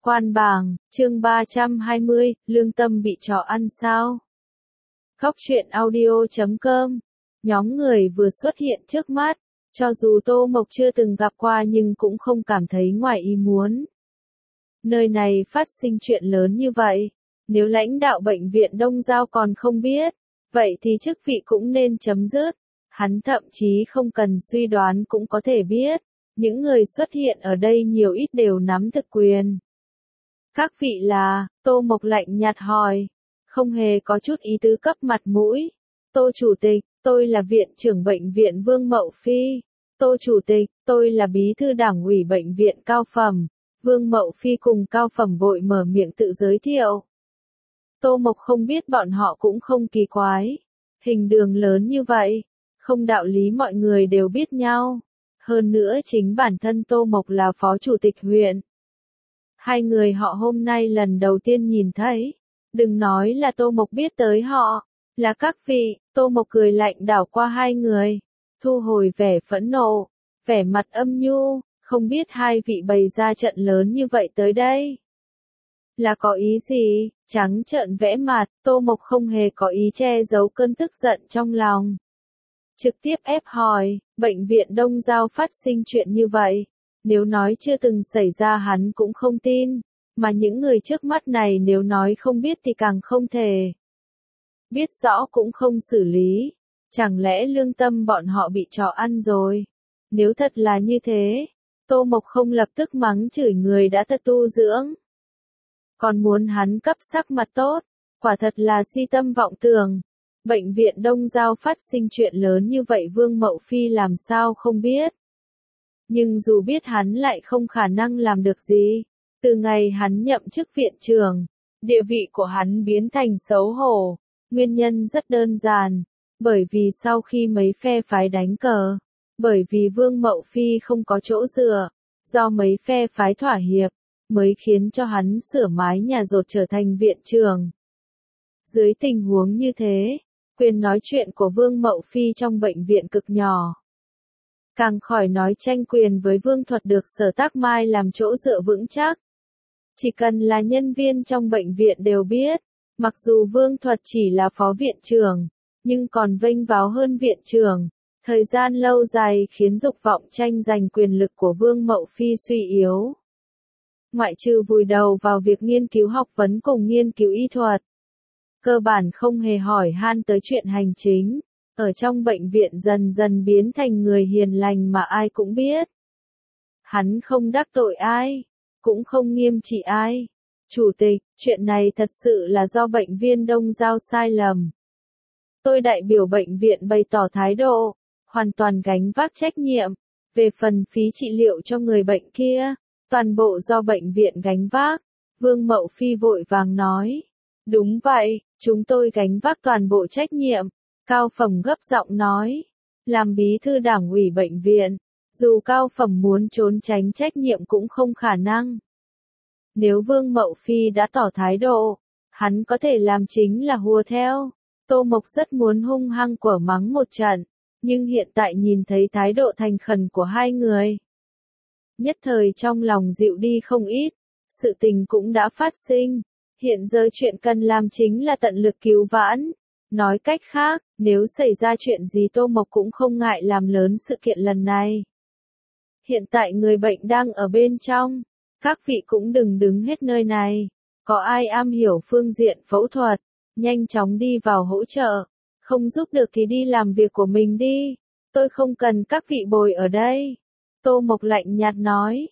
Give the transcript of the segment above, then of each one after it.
Quan bảng, chương 320, lương tâm bị chó ăn sao? Góc truyện audio.com. Nhóm người vừa xuất hiện trước mắt, cho dù Tô Mộc chưa từng gặp qua nhưng cũng không cảm thấy ngoài ý muốn. Nơi này phát sinh chuyện lớn như vậy, nếu lãnh đạo bệnh viện Đông Giao còn không biết, vậy thì chức vị cũng nên chấm dứt. Hắn thậm chí không cần suy đoán cũng có thể biết, những người xuất hiện ở đây nhiều ít đều nắm thực quyền. Các vị là, Tô Mộc lạnh nhạt hỏi, không hề có chút ý tứ cấp mặt mũi. Tô Chủ tịch, tôi là viện trưởng bệnh viện Vương Mậu Phi. Tô Chủ tịch, tôi là bí thư đảng ủy bệnh viện Cao Phẩm. Vương Mậu Phi cùng Cao Phẩm vội mở miệng tự giới thiệu. Tô Mộc không biết bọn họ cũng không kỳ quái. Hình đường lớn như vậy, không đạo lý mọi người đều biết nhau. Hơn nữa chính bản thân Tô Mộc là phó chủ tịch huyện. Hai người họ hôm nay lần đầu tiên nhìn thấy. Đừng nói là Tô Mộc biết tới họ, là các vị. Tô Mộc cười lạnh đảo qua hai người, thu hồi vẻ phẫn nộ, vẻ mặt âm nhu, không biết hai vị bày ra trận lớn như vậy tới đây là có ý gì? Trắng trợn vẽ mặt, Tô Mộc không hề có ý che giấu cơn tức giận trong lòng. Trực tiếp ép hỏi, bệnh viện Đông Giao phát sinh chuyện như vậy, nếu nói chưa từng xảy ra hắn cũng không tin, mà những người trước mắt này nếu nói không biết thì càng không thể. Biết rõ cũng không xử lý, chẳng lẽ lương tâm bọn họ bị chó ăn rồi? Nếu thật là như thế, Tô Mộc không lập tức mắng chửi người đã thật tu dưỡng. Còn muốn hắn cấp sắc mặt tốt, quả thật là si tâm vọng tưởng. Bệnh viện Đông Giao phát sinh chuyện lớn như vậy Vương Mậu Phi làm sao không biết. Nhưng dù biết hắn lại không khả năng làm được gì. Từ ngày hắn nhậm chức viện trưởng, địa vị của hắn biến thành xấu hổ. Nguyên nhân rất đơn giản, bởi vì sau khi mấy phe phái đánh cờ, bởi vì Vương Mậu Phi không có chỗ dựa, do mấy phe phái thỏa hiệp, mới khiến cho hắn sửa mái nhà dột trở thành viện trưởng. Dưới tình huống như thế, quyền nói chuyện của Vương Mậu Phi trong bệnh viện cực nhỏ. Càng khỏi nói tranh quyền với Vương Thuật được Sở Tác Mai làm chỗ dựa vững chắc. Chỉ cần là nhân viên trong bệnh viện đều biết, mặc dù Vương Thuật chỉ là phó viện trưởng, nhưng còn vênh váo hơn viện trưởng. Thời gian lâu dài khiến dục vọng tranh giành quyền lực của Vương Mậu Phi suy yếu. Ngoại trừ vùi đầu vào việc nghiên cứu học vấn cùng nghiên cứu y thuật, cơ bản không hề hỏi han tới chuyện hành chính, ở trong bệnh viện dần dần biến thành người hiền lành mà ai cũng biết. Hắn không đắc tội ai, cũng không nghiêm trị ai. Chủ tịch, chuyện này thật sự là do bệnh viện Đông Giao sai lầm. Tôi đại biểu bệnh viện bày tỏ thái độ, hoàn toàn gánh vác trách nhiệm, về phần phí trị liệu cho người bệnh kia, toàn bộ do bệnh viện gánh vác. Vương Mậu Phi vội vàng nói. Đúng vậy, chúng tôi gánh vác toàn bộ trách nhiệm. Cao Phẩm gấp giọng nói. Làm bí thư đảng ủy bệnh viện, dù Cao Phẩm muốn trốn tránh trách nhiệm cũng không khả năng. Nếu Vương Mậu Phi đã tỏ thái độ, hắn có thể làm chính là hùa theo. Tô Mộc rất muốn hung hăng quở mắng một trận, nhưng hiện tại nhìn thấy thái độ thành khẩn của hai người, nhất thời trong lòng dịu đi không ít. Sự tình cũng đã phát sinh, hiện giờ chuyện cần làm chính là tận lực cứu vãn. Nói cách khác, nếu xảy ra chuyện gì Tô Mộc cũng không ngại làm lớn sự kiện lần này. Hiện tại người bệnh đang ở bên trong, các vị cũng đừng đứng hết nơi này. Có ai am hiểu phương diện phẫu thuật, nhanh chóng đi vào hỗ trợ. Không giúp được thì đi làm việc của mình đi. Tôi không cần các vị bồi ở đây. Tô Mộc lạnh nhạt nói.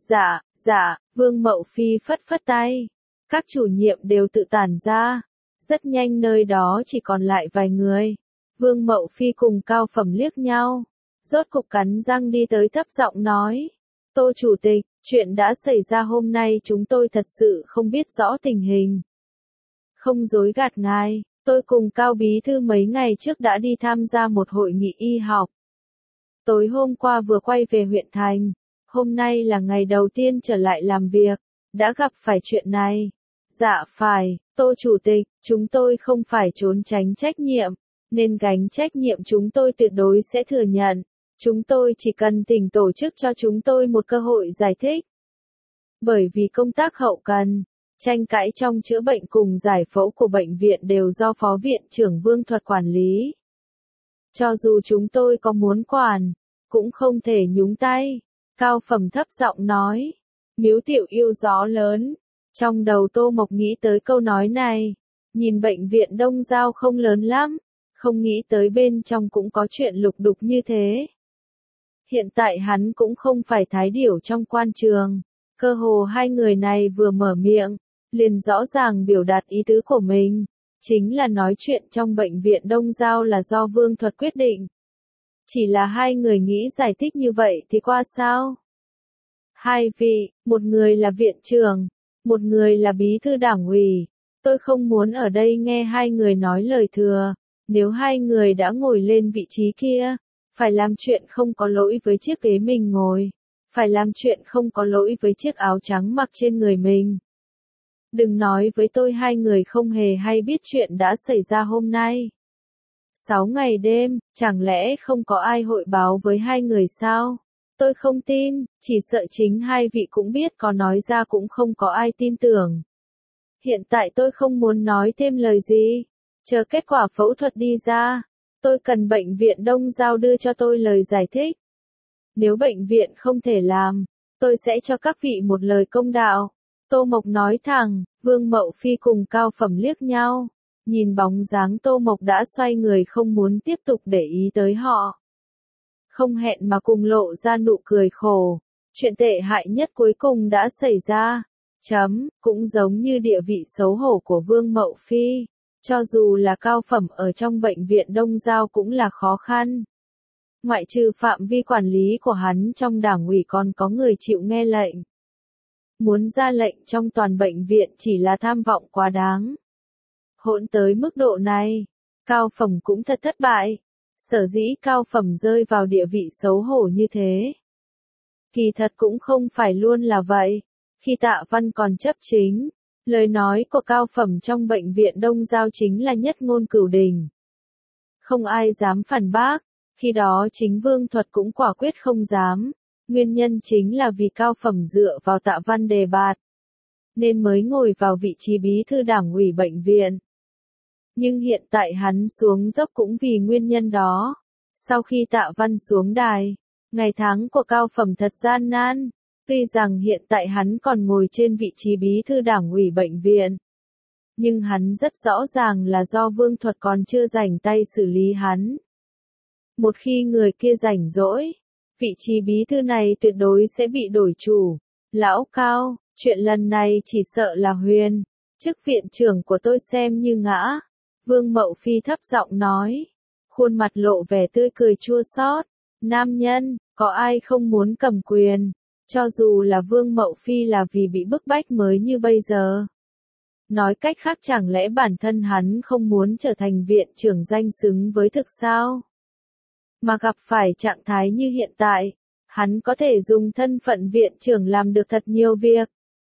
Dạ, Vương Mậu Phi phất phất tay. Các chủ nhiệm đều tự tản ra. Rất nhanh nơi đó chỉ còn lại vài người. Vương Mậu Phi cùng Cao Phẩm liếc nhau. Rốt cục cắn răng đi tới thấp giọng nói. Tô Chủ tịch, chuyện đã xảy ra hôm nay chúng tôi thật sự không biết rõ tình hình. Không dối gạt ngài, tôi cùng Cao Bí Thư mấy ngày trước đã đi tham gia một hội nghị y học. Tối hôm qua vừa quay về huyện thành, hôm nay là ngày đầu tiên trở lại làm việc, đã gặp phải chuyện này. Dạ phải, Tô Chủ tịch, chúng tôi không phải trốn tránh trách nhiệm, nên gánh trách nhiệm chúng tôi tuyệt đối sẽ thừa nhận. Chúng tôi chỉ cần tỉnh tổ chức cho chúng tôi một cơ hội giải thích. Bởi vì công tác hậu cần, tranh cãi trong chữa bệnh cùng giải phẫu của bệnh viện đều do Phó Viện trưởng Vương Thuật quản lý. Cho dù chúng tôi có muốn quản, cũng không thể nhúng tay. Cao Phẩm thấp giọng nói. Miếu Tiểu Yêu gió lớn. Trong đầu Tô Mộc nghĩ tới câu nói này. Nhìn bệnh viện Đông Giao không lớn lắm, không nghĩ tới bên trong cũng có chuyện lục đục như thế. Hiện tại hắn cũng không phải thái điểu trong quan trường. Cơ hồ hai người này vừa mở miệng, liền rõ ràng biểu đạt ý tứ của mình. Chính là nói chuyện trong bệnh viện Đông Giao là do Vương Thuật quyết định. Chỉ là hai người nghĩ giải thích như vậy thì qua sao? Hai vị, một người là viện trưởng, một người là bí thư đảng ủy. Tôi không muốn ở đây nghe hai người nói lời thừa. Nếu hai người đã ngồi lên vị trí kia, phải làm chuyện không có lỗi với chiếc ghế mình ngồi. Phải làm chuyện không có lỗi với chiếc áo trắng mặc trên người mình. Đừng nói với tôi hai người không hề hay biết chuyện đã xảy ra hôm nay. 6 ngày đêm, chẳng lẽ không có ai hội báo với hai người sao? Tôi không tin, chỉ sợ chính hai vị cũng biết có nói ra cũng không có ai tin tưởng. Hiện tại tôi không muốn nói thêm lời gì. Chờ kết quả phẫu thuật đi ra, tôi cần bệnh viện Đông Giao đưa cho tôi lời giải thích. Nếu bệnh viện không thể làm, tôi sẽ cho các vị một lời công đạo. Tô Mộc nói thẳng. Vương Mậu Phi cùng Cao Phẩm liếc nhau. Nhìn bóng dáng Tô Mộc đã xoay người không muốn tiếp tục để ý tới họ. Không hẹn mà cùng lộ ra nụ cười khổ. Chuyện tệ hại nhất cuối cùng đã xảy ra. Cũng giống như địa vị xấu hổ của Vương Mậu Phi. Cho dù là Cao Phẩm ở trong bệnh viện Đông Giao cũng là khó khăn. Ngoại trừ phạm vi quản lý của hắn trong đảng ủy còn có người chịu nghe lệnh. Muốn ra lệnh trong toàn bệnh viện chỉ là tham vọng quá đáng. Hỗn tới mức độ này, Cao Phẩm cũng thật thất bại. Sở dĩ Cao Phẩm rơi vào địa vị xấu hổ như thế. Kỳ thật cũng không phải luôn là vậy. Khi Tạ Văn còn chấp chính, lời nói của Cao Phẩm trong bệnh viện Đông Giao chính là nhất ngôn cửu đình. Không ai dám phản bác, khi đó chính Vương Thuật cũng quả quyết không dám. Nguyên nhân chính là vì Cao Phẩm dựa vào Tạ Văn đề bạt, nên mới ngồi vào vị trí bí thư đảng ủy bệnh viện. Nhưng hiện tại hắn xuống dốc cũng vì nguyên nhân đó. Sau khi Tạ Văn xuống đài, ngày tháng của Cao Phẩm thật gian nan. Tuy rằng hiện tại hắn còn ngồi trên vị trí bí thư đảng ủy bệnh viện, nhưng hắn rất rõ ràng là do Vương Thuật còn chưa rảnh tay xử lý hắn. Một khi người kia rảnh rỗi, vị trí bí thư này tuyệt đối sẽ bị đổi chủ. Lão Cao, chuyện lần này chỉ sợ là huyền. Chức viện trưởng của tôi xem như ngã. Vương Mậu Phi thấp giọng nói. Khuôn mặt lộ vẻ tươi cười chua xót. Nam nhân, có ai không muốn cầm quyền? Cho dù là Vương Mậu Phi là vì bị bức bách mới như bây giờ. Nói cách khác chẳng lẽ bản thân hắn không muốn trở thành viện trưởng danh xứng với thực sao? Mà gặp phải trạng thái như hiện tại, hắn có thể dùng thân phận viện trưởng làm được thật nhiều việc.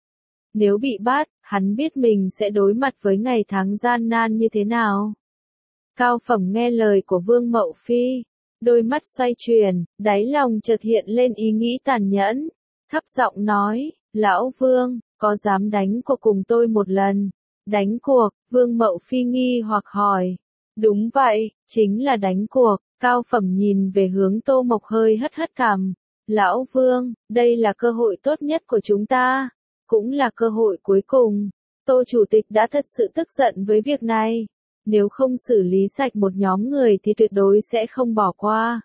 Nếu bị bắt, hắn biết mình sẽ đối mặt với ngày tháng gian nan như thế nào. Cao Phẩm nghe lời của Vương Mậu Phi, đôi mắt xoay chuyển, đáy lòng chợt hiện lên ý nghĩ tàn nhẫn, thấp giọng nói, Lão Vương, có dám đánh cuộc cùng tôi một lần? Đánh cuộc, Vương Mậu Phi nghi hoặc hỏi. Đúng vậy, chính là đánh cuộc. Cao Phẩm nhìn về hướng Tô Mộc hơi hất hất cằm. Lão Vương, đây là cơ hội tốt nhất của chúng ta. Cũng là cơ hội cuối cùng. Tô Chủ tịch đã thật sự tức giận với việc này. Nếu không xử lý sạch một nhóm người thì tuyệt đối sẽ không bỏ qua.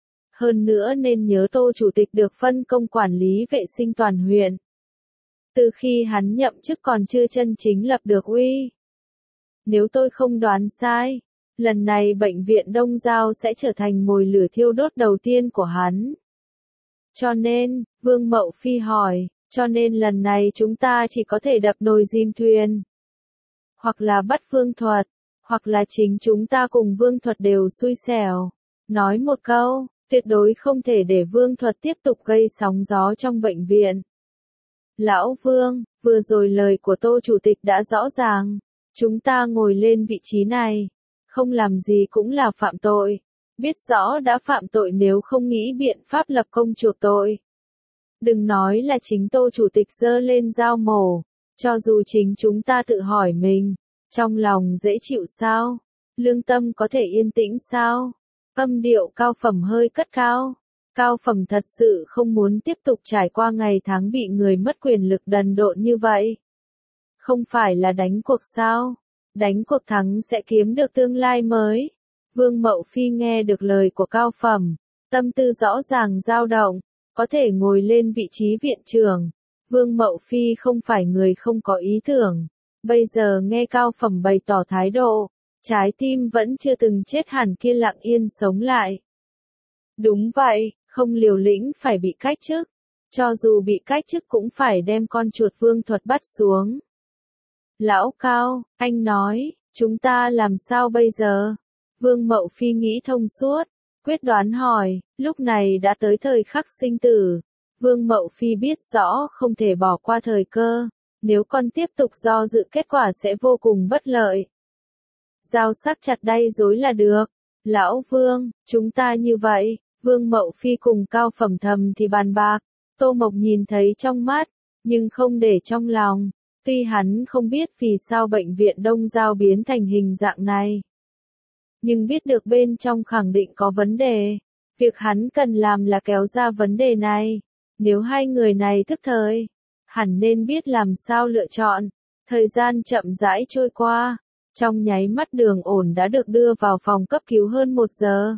Hơn nữa nên nhớ Tô Chủ tịch được phân công quản lý vệ sinh toàn huyện. Từ khi hắn nhậm chức còn chưa chân chính lập được uy. Nếu tôi không đoán sai, lần này bệnh viện Đông Giao sẽ trở thành mồi lửa thiêu đốt đầu tiên của hắn. Cho nên, Vương Mậu Phi hỏi, cho nên lần này chúng ta chỉ có thể đập nồi chìm thuyền. Hoặc là bắt Vương Thuật, hoặc là chính chúng ta cùng Vương Thuật đều xui xẻo. Nói một câu, tuyệt đối không thể để Vương Thuật tiếp tục gây sóng gió trong bệnh viện. Lão Vương, vừa rồi lời của Tô Chủ tịch đã rõ ràng. Chúng ta ngồi lên vị trí này, không làm gì cũng là phạm tội. Biết rõ đã phạm tội nếu không nghĩ biện pháp lập công chuộc tội. Đừng nói là chính Tô Chủ tịch giơ lên dao mổ, cho dù chính chúng ta tự hỏi mình, trong lòng dễ chịu sao? Lương tâm có thể yên tĩnh sao? Âm điệu Cao Phẩm hơi cất cao. Cao Phẩm thật sự không muốn tiếp tục trải qua ngày tháng bị người mất quyền lực đần độn như vậy. Không phải là đánh cuộc sao? Đánh cuộc thắng sẽ kiếm được tương lai mới. Vương Mậu Phi nghe được lời của Cao Phẩm, tâm tư rõ ràng dao động, có thể ngồi lên vị trí viện trưởng. Vương Mậu Phi không phải người không có ý tưởng. Bây giờ nghe Cao Phẩm bày tỏ thái độ, trái tim vẫn chưa từng chết hẳn kia lặng yên sống lại. Đúng vậy, không liều lĩnh phải bị cách chức. Cho dù bị cách chức cũng phải đem con chuột Vương Thuật bắt xuống. Lão Cao, anh nói, chúng ta làm sao bây giờ? Vương Mậu Phi nghĩ thông suốt, quyết đoán hỏi, lúc này đã tới thời khắc sinh tử. Vương Mậu Phi biết rõ không thể bỏ qua thời cơ, nếu con tiếp tục do dự kết quả sẽ vô cùng bất lợi. Dao sắc chặt đay dối là được. Lão Vương, chúng ta như vậy, Vương Mậu Phi cùng Cao Phẩm thầm thì bàn bạc, Tô Mộc nhìn thấy trong mắt, nhưng không để trong lòng. Tuy hắn không biết vì sao bệnh viện Đông Giao biến thành hình dạng này, nhưng biết được bên trong khẳng định có vấn đề. Việc hắn cần làm là kéo ra vấn đề này. Nếu hai người này thức thời, hẳn nên biết làm sao lựa chọn. Thời gian chậm rãi trôi qua. Trong nháy mắt Đường Ổn đã được đưa vào phòng cấp cứu hơn 1 giờ.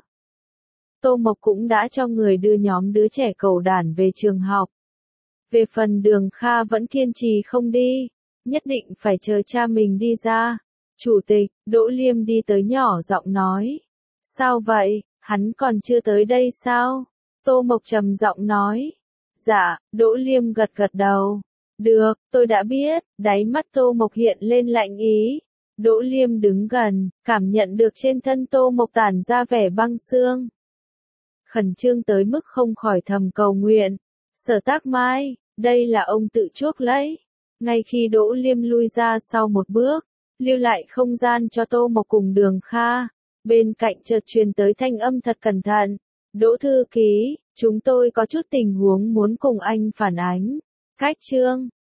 Tô Mộc cũng đã cho người đưa nhóm đứa trẻ cầu đản về trường học. Về phần Đường Kha vẫn kiên trì không đi, nhất định phải chờ cha mình đi ra. Chủ tịch, Đỗ Liêm đi tới nhỏ giọng nói. Sao vậy, hắn còn chưa tới đây sao? Tô Mộc trầm giọng nói. Dạ, Đỗ Liêm gật gật đầu. Được, tôi đã biết, đáy mắt Tô Mộc hiện lên lạnh ý. Đỗ Liêm đứng gần, cảm nhận được trên thân Tô Mộc tản ra vẻ băng xương. Khẩn trương tới mức không khỏi thầm cầu nguyện. Sở Tác Mai, đây là ông tự chuốc lấy. Ngay khi Đỗ Liêm lui ra sau một bước, lưu lại không gian cho Tô Mộc cùng Đường Kha. Bên cạnh chợt truyền tới thanh âm thật cẩn thận. Đỗ thư ký, chúng tôi có chút tình huống muốn cùng anh phản ánh. Cách chương